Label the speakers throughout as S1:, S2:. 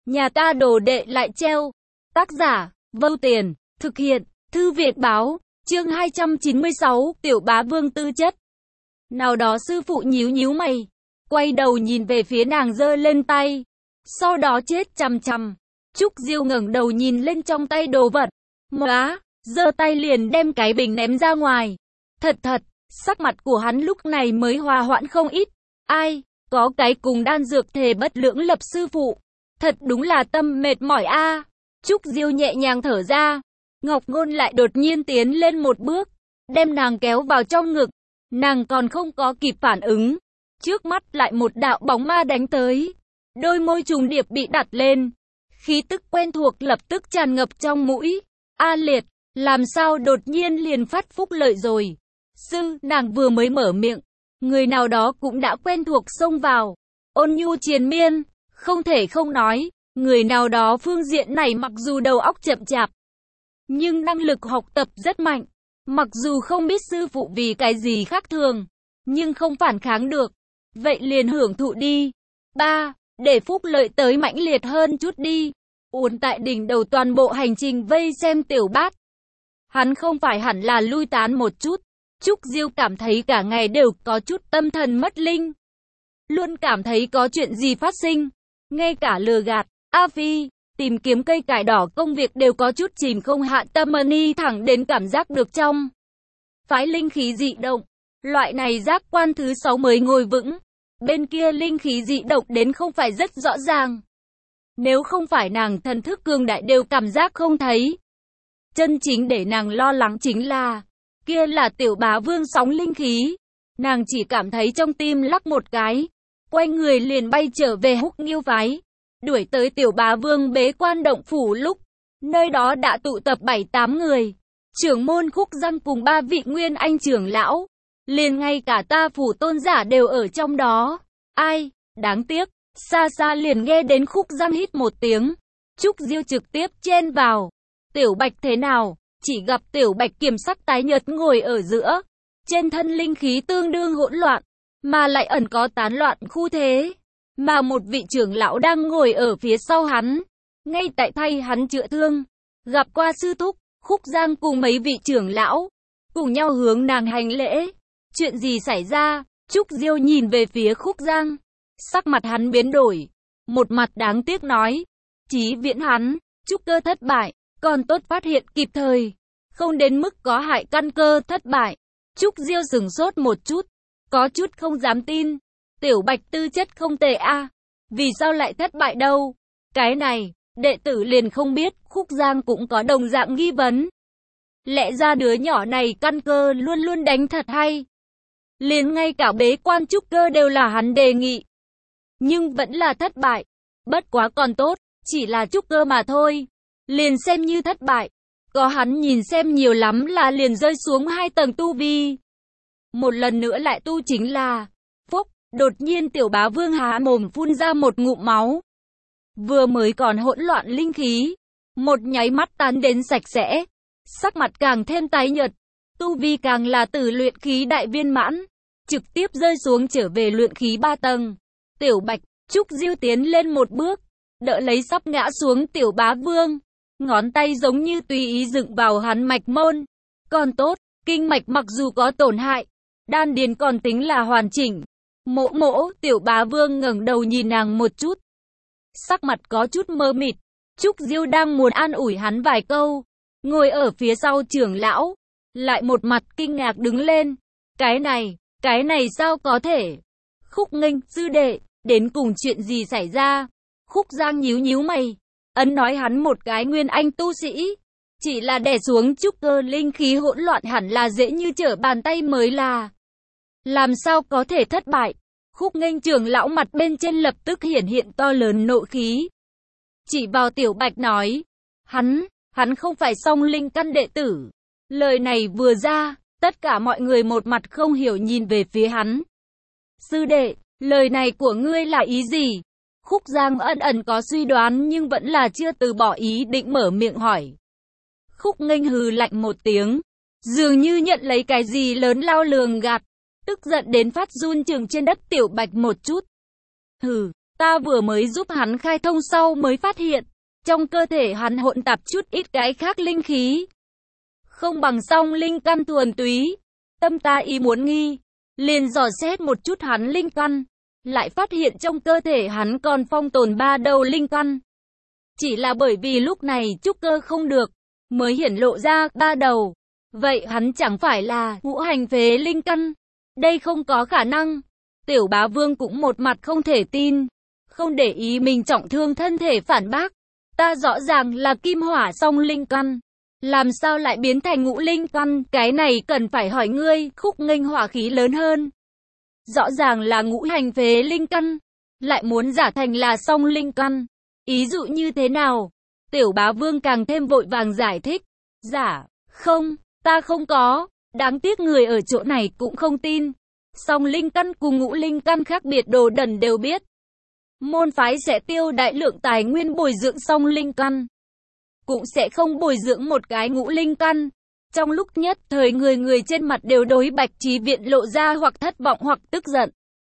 S1: Nhà ta đồ đệ lại treo. Tác giả, Vâu Tiền, thực hiện, Thư Viện Báo, chương 296, Tiểu Bá Vương tư chất. Nào đó sư phụ nhíu nhíu mày, quay đầu nhìn về phía nàng giơ lên tay, sau đó chết chằm chằm. Trúc Diêu ngẩng đầu nhìn lên trong tay đồ vật, móa, giơ tay liền đem cái bình ném ra ngoài. Thật, sắc mặt của hắn lúc này mới hòa hoãn không ít. Ai, có cái cùng đan dược thề bất lưỡng lập sư phụ, thật đúng là tâm mệt mỏi a. Trúc Diêu nhẹ nhàng thở ra, Ngọc Ngôn lại đột nhiên tiến lên một bước, đem nàng kéo vào trong ngực. Nàng còn không có kịp phản ứng, trước mắt lại một đạo bóng ma đánh tới, đôi môi trùng điệp bị đặt lên, khí tức quen thuộc lập tức tràn ngập trong mũi. A Liệt, làm sao đột nhiên liền phát phúc lợi rồi? Sư, nàng vừa mới mở miệng, người nào đó cũng đã quen thuộc xông vào, ôn nhu triền miên, không thể không nói, người nào đó phương diện này mặc dù đầu óc chậm chạp, nhưng năng lực học tập rất mạnh. Mặc dù không biết sư phụ vì cái gì khác thường, nhưng không phản kháng được, vậy liền hưởng thụ đi. 3. Để phúc lợi tới mãnh liệt hơn chút đi. Uốn tại đỉnh đầu toàn bộ hành trình vây xem Tiểu Bát. Hắn không phải hẳn là lui tán một chút. Trúc Diêu cảm thấy cả ngày đều có chút tâm thần mất linh. Luôn cảm thấy có chuyện gì phát sinh. Ngay cả lừa gạt, A Phi, tìm kiếm cây cải đỏ công việc đều có chút chìm không hạ tâm ni thẳng đến cảm giác được trong phái linh khí dị động. Loại này giác quan thứ 6 mới ngồi vững. Bên kia linh khí dị động đến không phải rất rõ ràng. Nếu không phải nàng thần thức cường đại đều cảm giác không thấy. Chân chính để nàng lo lắng chính là, kia là Tiểu Bá Vương sóng linh khí. Nàng chỉ cảm thấy trong tim lắc một cái, quay người liền bay trở về Húc Nghiêu phái. Đuổi tới Tiểu Bá Vương bế quan động phủ lúc, nơi đó đã tụ tập 7-8 người. Trưởng môn Khúc Giang cùng 3 vị nguyên anh trưởng lão, liền ngay cả ta phủ tôn giả đều ở trong đó. Ai, đáng tiếc, xa xa liền nghe đến Khúc Giang hít một tiếng. Trúc Diêu trực tiếp chen vào. Tiểu Bạch thế nào? Chỉ gặp Tiểu Bạch kiềm sắc tái nhợt ngồi ở giữa. Trên thân linh khí tương đương hỗn loạn, mà lại ẩn có tán loạn khu thế. Mà một vị trưởng lão đang ngồi ở phía sau hắn, ngay tại thay hắn chữa thương. Gặp qua sư thúc, Khúc Giang cùng mấy vị trưởng lão cùng nhau hướng nàng hành lễ. Chuyện gì xảy ra? Trúc Diêu nhìn về phía Khúc Giang, sắc mặt hắn biến đổi, một mặt đáng tiếc nói, Chí Viễn hắn trúc cơ thất bại, còn tốt phát hiện kịp thời, không đến mức có hại căn cơ thất bại. Trúc Diêu sửng sốt một chút, có chút không dám tin. Tiểu Bạch tư chất không tệ a, vì sao lại thất bại đâu? Cái này, đệ tử liền không biết. Khúc Giang cũng có đồng dạng nghi vấn. Lẽ ra đứa nhỏ này căn cơ luôn luôn đánh thật hay. Liền ngay cả bế quan trúc cơ đều là hắn đề nghị, nhưng vẫn là thất bại. Bất quá còn tốt, chỉ là trúc cơ mà thôi, liền xem như thất bại. Có hắn nhìn xem nhiều lắm là liền rơi xuống 2 tầng tu vi. Một lần nữa lại tu chính là phúc. Đột nhiên Tiểu Bá Vương há mồm phun ra một ngụm máu. Vừa mới còn hỗn loạn linh khí, một nháy mắt tan đến sạch sẽ. Sắc mặt càng thêm tái nhợt, tu vi càng là từ luyện khí đại viên mãn, trực tiếp rơi xuống trở về luyện khí 3 tầng. Tiểu Bạch, Trúc Diêu tiến lên một bước, đỡ lấy sắp ngã xuống Tiểu Bá Vương, ngón tay giống như tùy ý dựng vào hắn mạch môn. Còn tốt, kinh mạch mặc dù có tổn hại, đan điền còn tính là hoàn chỉnh. Mỗ, Tiểu Bá Vương ngẩng đầu nhìn nàng một chút, sắc mặt có chút mơ mịt. Trúc Diêu đang muốn an ủi hắn vài câu, ngồi ở phía sau trưởng lão lại một mặt kinh ngạc đứng lên. Cái này sao có thể? Khúc Nghênh, sư đệ, đến cùng chuyện gì xảy ra? Khúc Giang nhíu nhíu mày, ấn nói hắn một cái nguyên anh tu sĩ, chỉ là đè xuống trúc cơ linh khí hỗn loạn hẳn là dễ như trở bàn tay mới là. Làm sao có thể thất bại? Khúc Nghênh trưởng lão mặt bên trên lập tức hiển hiện to lớn nộ khí, chỉ vào Tiểu Bạch nói, hắn không phải song linh căn đệ tử. Lời này vừa ra, tất cả mọi người một mặt không hiểu nhìn về phía hắn. Sư đệ, lời này của ngươi là ý gì? Khúc Giang ẩn có suy đoán nhưng vẫn là chưa từ bỏ ý định mở miệng hỏi. Khúc Nghênh hừ lạnh một tiếng, dường như nhận lấy cái gì lớn lao lường gạt, tức giận đến phát run chừng trên đất Tiểu Bạch một chút. Hừ, Ta vừa mới giúp hắn khai thông sau mới phát hiện, trong cơ thể hắn hỗn tạp chút ít cái khác linh khí. Không bằng song linh căn thuần túy. Tâm ta ý muốn nghi, liền dò xét một chút hắn linh căn, lại phát hiện trong cơ thể hắn còn phong tồn 3 đầu linh căn. Chỉ là bởi vì lúc này trúc cơ không được, mới hiển lộ ra 3 đầu. Vậy hắn chẳng phải là ngũ hành phế linh căn? Đây không có khả năng. Tiểu Bá Vương cũng một mặt không thể tin, không để ý mình trọng thương thân thể phản bác. Ta rõ ràng là kim hỏa song linh căn, làm sao lại biến thành ngũ linh căn? Cái này cần phải hỏi ngươi. Khúc Nghênh hỏa khí lớn hơn. Rõ ràng là ngũ hành phế linh căn, lại muốn giả thành là song linh căn. Ý dụ như thế nào? Tiểu Bá Vương càng thêm vội vàng giải thích. Giả, không, ta không có. Đáng tiếc người ở chỗ này cũng không tin. Song linh căn cùng ngũ linh căn khác biệt Đồ Đần đều biết. Môn phái sẽ tiêu đại lượng tài nguyên bồi dưỡng song linh căn, cũng sẽ không bồi dưỡng một cái ngũ linh căn. Trong lúc nhất thời người người trên mặt đều đối Bạch Chí Viễn lộ ra hoặc thất vọng hoặc tức giận.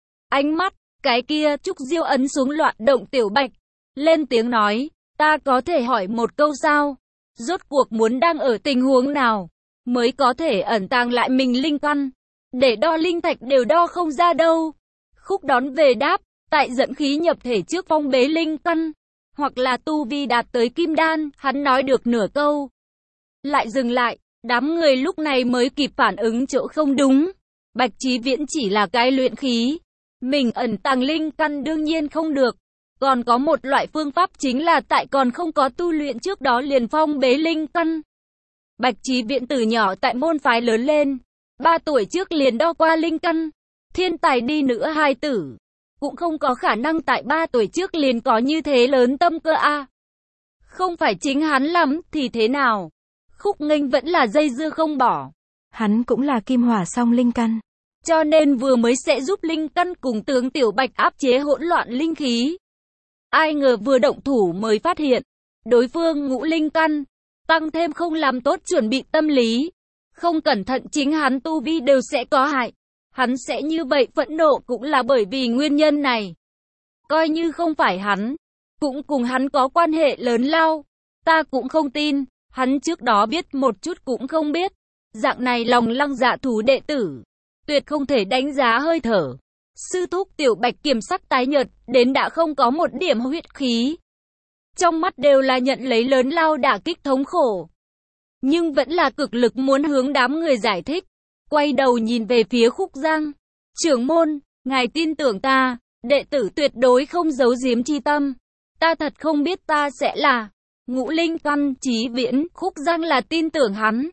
S1: Ánh mắt, cái kia Trúc Diêu ấn xuống loạn động Tiểu Bạch, lên tiếng nói, ta có thể hỏi một câu sao? Rốt cuộc muốn đang ở tình huống nào, mới có thể ẩn tàng lại mình linh căn, để đo linh thạch đều đo không ra đâu. Khúc đón về đáp, tại dẫn khí nhập thể trước phong bế linh căn, hoặc là tu vi đạt tới kim đan. Hắn nói được nửa câu, lại dừng lại. Đám người lúc này mới kịp phản ứng chỗ không đúng. Bạch Chí Viễn chỉ là cái luyện khí, mình ẩn tàng linh căn đương nhiên không được. Còn có một loại phương pháp chính là tại còn không có tu luyện trước đó liền phong bế linh căn. Bạch Chí Viễn từ nhỏ tại môn phái lớn lên, 3 tuổi trước liền đo qua linh căn. Thiên tài đi nữa hai tử, cũng không có khả năng tại 3 tuổi trước liền có như thế lớn tâm cơ a. Không phải chính hắn lắm thì thế nào? Khúc Nghênh vẫn là dây dưa không bỏ.
S2: Hắn cũng là kim hỏa song linh căn,
S1: cho nên vừa mới sẽ giúp linh căn cùng tướng Tiểu Bạch áp chế hỗn loạn linh khí. Ai ngờ vừa động thủ mới phát hiện, đối phương ngũ linh căn, tăng thêm không làm tốt chuẩn bị tâm lý. Không cẩn thận chính hắn tu vi đều sẽ có hại. Hắn sẽ như vậy phẫn nộ cũng là bởi vì nguyên nhân này. Coi như không phải hắn, cũng cùng hắn có quan hệ lớn lao. Ta cũng không tin, hắn trước đó biết một chút cũng không biết. Dạng này lòng lăng dạ thú đệ tử, tuyệt không thể đánh giá hơi thở. Sư thúc Tiểu Bạch kiềm sắc tái nhợt, đến đã không có một điểm huyết khí. Trong mắt đều là nhận lấy lớn lao đả kích thống khổ. Nhưng vẫn là cực lực muốn hướng đám người giải thích. Quay đầu nhìn về phía Khúc Giang. Trưởng môn, ngài tin tưởng ta, đệ tử tuyệt đối không giấu giếm chi tâm. Ta thật không biết ta sẽ là ngũ linh căn. Chí Viễn. Khúc Giang là tin tưởng hắn.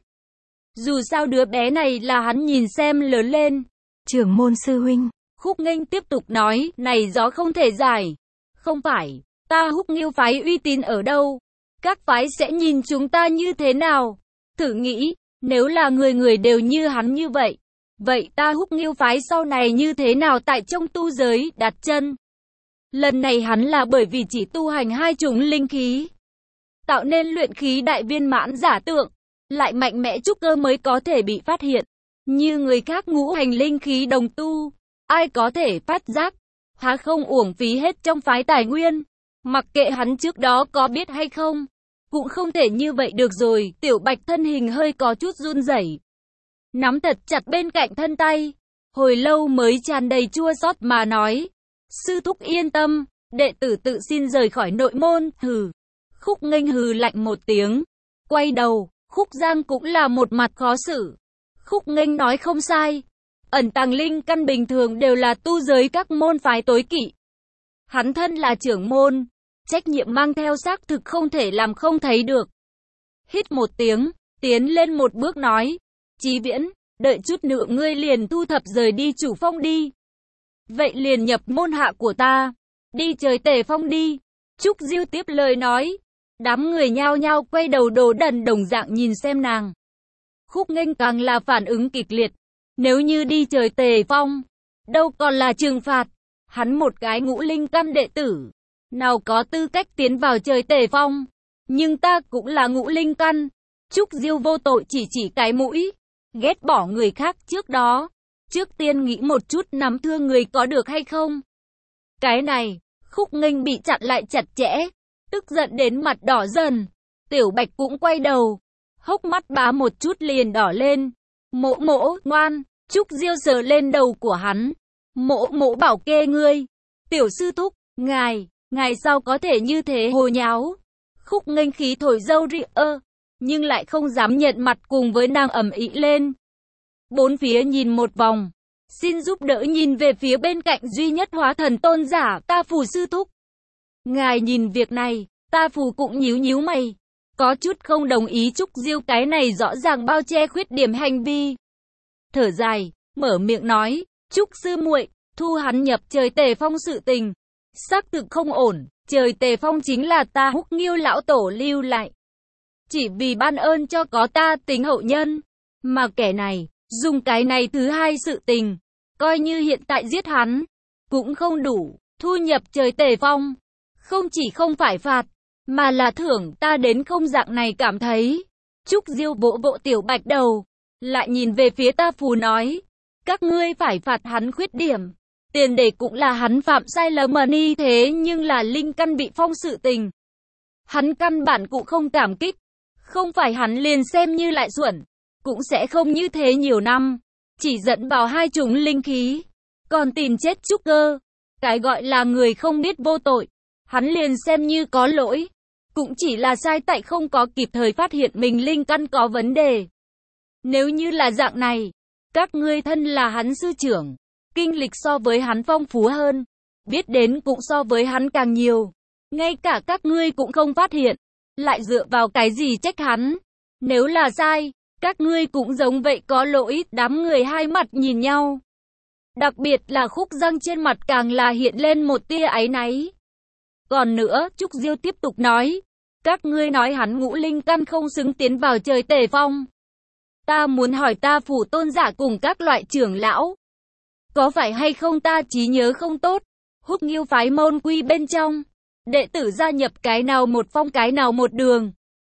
S1: Dù sao đứa bé này là hắn nhìn xem lớn lên.
S2: Trưởng môn sư huynh.
S1: Khúc Nghênh tiếp tục nói, này gió không thể giải. Không phải, ta Húc Nghiêu phái uy tín ở đâu? Các phái sẽ nhìn chúng ta như thế nào? Thử nghĩ, nếu là người người đều như hắn như vậy, vậy ta Húc Nghiêu phái sau này như thế nào tại trong tu giới đặt chân? Lần này hắn là bởi vì chỉ tu hành 2 chủng linh khí, tạo nên luyện khí đại viên mãn giả tượng, lại mạnh mẽ trúc cơ mới có thể bị phát hiện. Như người khác ngũ hành linh khí đồng tu, ai có thể phát giác? Há không uổng phí hết trong phái tài nguyên? Mặc kệ hắn trước đó có biết hay không, cũng không thể như vậy được rồi. Tiểu Bạch thân hình hơi có chút run rẩy, nắm thật chặt bên cạnh thân tay, hồi lâu mới tràn đầy chua xót mà nói, sư thúc yên tâm, đệ tử tự xin rời khỏi nội môn. Hừ. Khúc Nghênh hừ lạnh một tiếng, quay đầu. Khúc Giang cũng là một mặt khó xử. Khúc Nghênh nói không sai, ẩn tàng linh căn bình thường đều là tu giới các môn phái tối kỵ. Hắn thân là trưởng môn, trách nhiệm mang theo xác thực không thể làm không thấy được. Hít một tiếng, tiến lên một bước nói, Chí Viễn, đợi chút nữa ngươi liền thu thập rời đi chủ phong đi. Vậy liền nhập môn hạ của ta, đi trời Tề Phong đi. Trúc Diêu tiếp lời nói. Đám người nhao nhao quay đầu Đồ Đần đồng dạng nhìn xem nàng. Khúc Nghênh càng là phản ứng kịch liệt. Nếu như đi trời Tề Phong, đâu còn là trừng phạt. Hắn một cái ngũ linh căn đệ tử, nào có tư cách tiến vào trời Tề Phong. Nhưng ta cũng là ngũ linh căn. Trúc Diêu vô tội chỉ cái mũi, ghét bỏ người khác trước đó. Trước tiên nghĩ một chút nắm thương người có được hay không. Cái này, Khúc Nghênh bị chặn lại chặt chẽ, tức giận đến mặt đỏ dần. Tiểu Bạch cũng quay đầu, hốc mắt bá một chút liền đỏ lên. Mỗ mỗ, ngoan. Trúc Diêu sờ lên đầu của hắn. Mỗ mỗ bảo kê ngươi. Tiểu sư thúc, ngài sao có thể như thế hồ nháo. Khúc Nghênh khí thổi râu ria, nhưng lại không dám nhận mặt cùng với nàng ầm ĩ lên. Bốn phía nhìn một vòng, xin giúp đỡ nhìn về phía bên cạnh duy nhất hóa thần tôn giả, Ta Phù sư thúc. Ngài nhìn việc này, Ta Phù cũng nhíu nhíu mày, có chút không đồng ý Trúc Diêu cái này rõ ràng bao che khuyết điểm hành vi. Thở dài, mở miệng nói, Trúc sư muội, thu hắn nhập Trời Tề Phong sự tình, xác thực không ổn. Trời Tề Phong chính là ta Húc Nghiêu lão tổ lưu lại, chỉ vì ban ơn cho có ta tính hậu nhân, mà kẻ này dùng cái này thứ hai sự tình, coi như hiện tại giết hắn cũng không đủ. Thu nhập Trời Tề Phong không chỉ không phải phạt, mà là thưởng. Ta đến không dạng này cảm thấy. Trúc Diêu vỗ vỗ Tiểu Bạch đầu, lại nhìn về phía Ta Phù nói, các ngươi phải phạt hắn khuyết điểm, tiền đề cũng là hắn phạm sai lầm mà ni thế, nhưng là linh căn bị phong sự tình, hắn căn bản cũng không cảm kích, không phải hắn liền xem như lại xuẩn, cũng sẽ không như thế nhiều năm, chỉ dẫn vào hai chủng linh khí, còn tìm chết trúc cơ. Cái gọi là người không biết vô tội, hắn liền xem như có lỗi, cũng chỉ là sai tại không có kịp thời phát hiện mình linh căn có vấn đề. Nếu như là dạng này, các ngươi thân là hắn sư trưởng, kinh lịch so với hắn phong phú hơn, biết đến cũng so với hắn càng nhiều, ngay cả các ngươi cũng không phát hiện, lại dựa vào cái gì trách hắn? Nếu là sai, các ngươi cũng giống vậy có lỗi. Đám người hai mặt nhìn nhau, đặc biệt là Khúc Giang trên mặt càng là hiện lên một tia áy náy. Còn nữa, Trúc Diêu tiếp tục nói, các ngươi nói hắn ngũ linh căn không xứng tiến vào Trời Tề Phong. Ta muốn hỏi Ta Phủ tôn giả cùng các loại trưởng lão, có phải hay không ta trí nhớ không tốt? Húc Nghiêu phái môn quy bên trong, đệ tử gia nhập cái nào một phong cái nào một đường,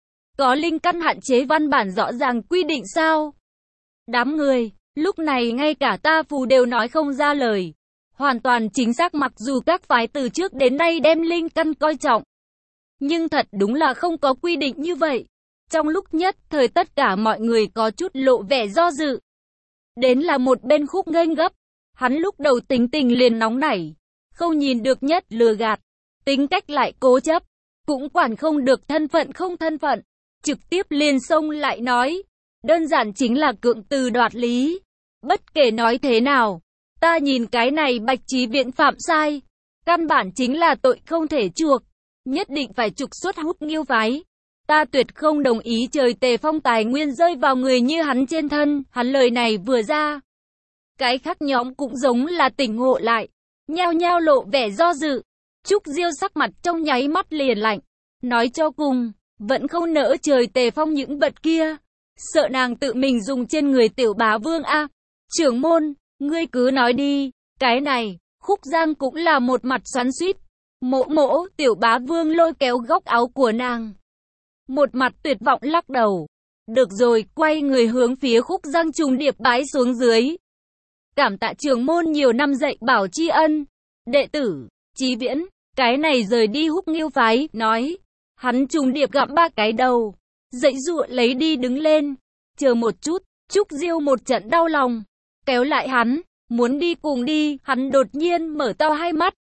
S1: có linh căn hạn chế văn bản rõ ràng quy định sao? Đám người, lúc này ngay cả Ta Phù đều nói không ra lời. Hoàn toàn chính xác, mặc dù các phái từ trước đến nay đem linh căn coi trọng, nhưng thật đúng là không có quy định như vậy. Trong lúc nhất thời tất cả mọi người có chút lộ vẻ do dự. Đến là một bên Khúc Nghênh gấp, hắn lúc đầu tính tình liền nóng nảy, không nhìn được nhất lừa gạt, tính cách lại cố chấp, cũng quản không được thân phận không thân phận, trực tiếp liền xông lại nói, đơn giản chính là cưỡng từ đoạt lý. Bất kể nói thế nào, ta nhìn cái này Bạch Chí Viện phạm sai, căn bản chính là tội không thể chuộc, nhất định phải trục xuất Húc Nghiêu phái. Ta tuyệt không đồng ý Trời Tề Phong tài nguyên rơi vào người như hắn trên thân. Hắn lời này vừa ra, cái khác nhóm cũng giống là tỉnh ngộ lại, nhao nhao lộ vẻ do dự. Trúc Diêu sắc mặt trong nháy mắt liền lạnh, nói cho cùng, vẫn không nỡ Trời Tề Phong những vật kia, sợ nàng tự mình dùng trên người Tiểu Bá Vương a. Trưởng môn, ngươi cứ nói đi. Cái này, Khúc Giang cũng là một mặt xoắn xuýt. Mỗ mỗ, Tiểu Bá Vương lôi kéo góc áo của nàng, một mặt tuyệt vọng lắc đầu. Được rồi, quay người hướng phía Khúc Giang trùng điệp bái xuống dưới. Cảm tạ trưởng môn nhiều năm dạy bảo tri ân. Đệ tử Chí Viễn, cái này rời đi Húc Nghiêu phái, nói. Hắn trùng điệp gặm ba cái đầu, dãy dụa lấy đi đứng lên. Chờ một chút, Trúc Diêu một trận đau lòng, kéo lại hắn, muốn đi cùng đi. Hắn đột nhiên mở to hai mắt.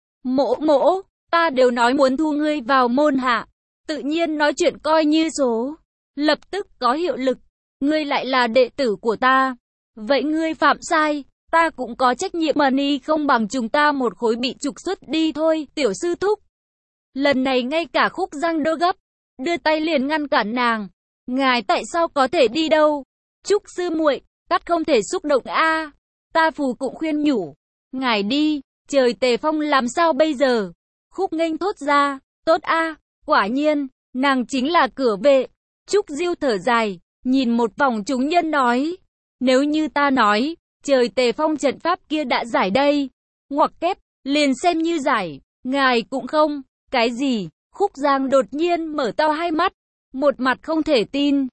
S1: Mỗ mỗ, ta đều nói muốn thu ngươi vào môn hạ, tự nhiên nói chuyện coi như số, lập tức có hiệu lực. Ngươi lại là đệ tử của ta, vậy ngươi phạm sai, ta cũng có trách nhiệm mà ni không bằng chúng ta một khối bị trục xuất đi thôi. Tiểu sư thúc, lần này ngay cả Khúc Giang đỡ gấp, đưa tay liền ngăn cản nàng. Ngài tại sao có thể đi đâu? Trúc sư muội, cắt không thể xúc động a. Ta Phù cũng khuyên nhủ, ngài đi, Trời Tề Phong làm sao bây giờ? Khúc Nghênh thốt ra, tốt a, quả nhiên, nàng chính là cửa vệ. Trúc Diêu thở dài, nhìn một vòng chúng nhân nói, nếu như ta nói, Trời Tề Phong trận pháp kia đã giải đây, ngoặc kép, liền xem như giải, ngài cũng không. Cái gì? Khúc Giang đột nhiên mở to hai mắt, một mặt không thể tin.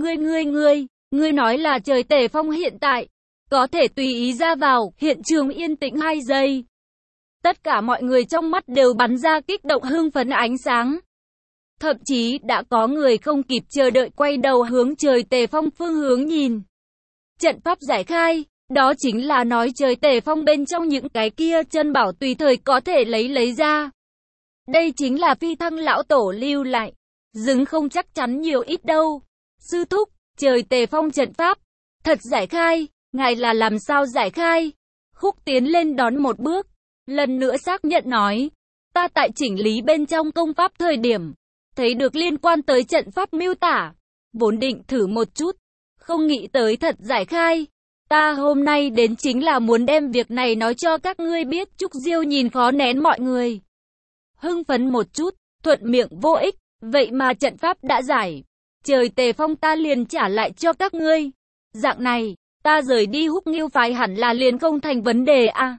S1: Ngươi nói là Trời Tề Phong hiện tại có thể tùy ý ra vào. Hiện trường yên tĩnh 2 giây. Tất cả mọi người trong mắt đều bắn ra kích động hưng phấn ánh sáng. Thậm chí đã có người không kịp chờ đợi quay đầu hướng trời Tề Phong phương hướng nhìn. Trận pháp giải khai, đó chính là nói trời Tề Phong bên trong những cái kia chân bảo tùy thời có thể lấy ra. Đây chính là phi thăng lão tổ lưu lại. Dừng không chắc chắn nhiều ít đâu. Sư thúc, trời Tề Phong trận pháp. Thật giải khai, ngài là làm sao giải khai? Khúc tiến lên đón một bước. Lần nữa xác nhận nói. Ta tại chỉnh lý bên trong công pháp thời điểm. Thấy được liên quan tới trận pháp miêu tả. Vốn định thử một chút. Không nghĩ tới thật giải khai. Ta hôm nay đến chính là muốn đem việc này nói cho các ngươi biết. Trúc Diêu nhìn khó nén mọi người. Hưng phấn một chút, thuận miệng vô ích. Vậy mà trận pháp đã giải. Trời Tề Phong ta liền trả lại cho các ngươi. Dạng này, ta rời đi Húc Nghiêu phái hẳn là liền không thành vấn đề à.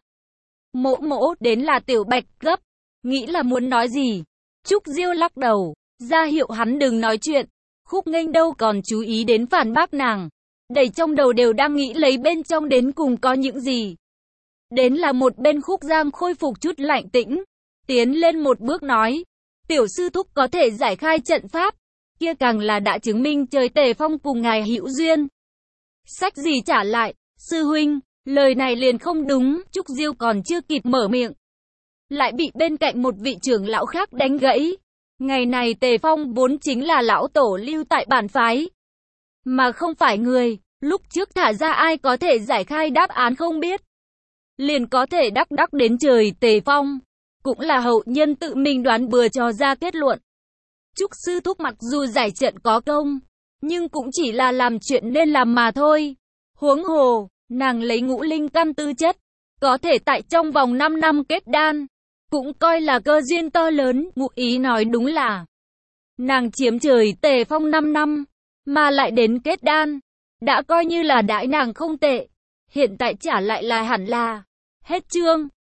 S1: Mỗ đến là Tiểu Bạch gấp. Nghĩ là muốn nói gì? Trúc Diêu lắc đầu, ra hiệu hắn đừng nói chuyện. Khúc Nghênh đâu còn chú ý đến phản bác nàng. Đầy trong đầu đều đang nghĩ lấy bên trong đến cùng có những gì. Đến là một bên Khúc Giang khôi phục chút lạnh tĩnh. Tiến lên một bước nói. Tiểu sư thúc có thể giải khai trận pháp. Kia càng là đã chứng minh trời Tề Phong cùng ngài hữu duyên. Sách gì trả lại, sư huynh, lời này liền không đúng. Trúc Diêu còn chưa kịp mở miệng. Lại bị bên cạnh một vị trưởng lão khác đánh gãy. Ngày này Tề Phong vốn chính là lão tổ lưu tại bản phái. Mà không phải người, lúc trước thả ra ai có thể giải khai đáp án không biết. Liền có thể đắc đến trời Tề Phong. Cũng là hậu nhân tự mình đoán bừa cho ra kết luận. Trúc sư thúc mặc dù giải trận có công, nhưng cũng chỉ là làm chuyện nên làm mà thôi. Huống hồ, nàng lấy ngũ linh căn tư chất, có thể tại trong vòng 5 năm kết đan, cũng coi là cơ duyên to lớn. Ngụ ý nói đúng là, nàng chiếm trời Tề Phong 5 năm, mà lại đến kết đan, đã coi như là đãi nàng không tệ. Hiện tại trả lại là hẳn là, hết chương.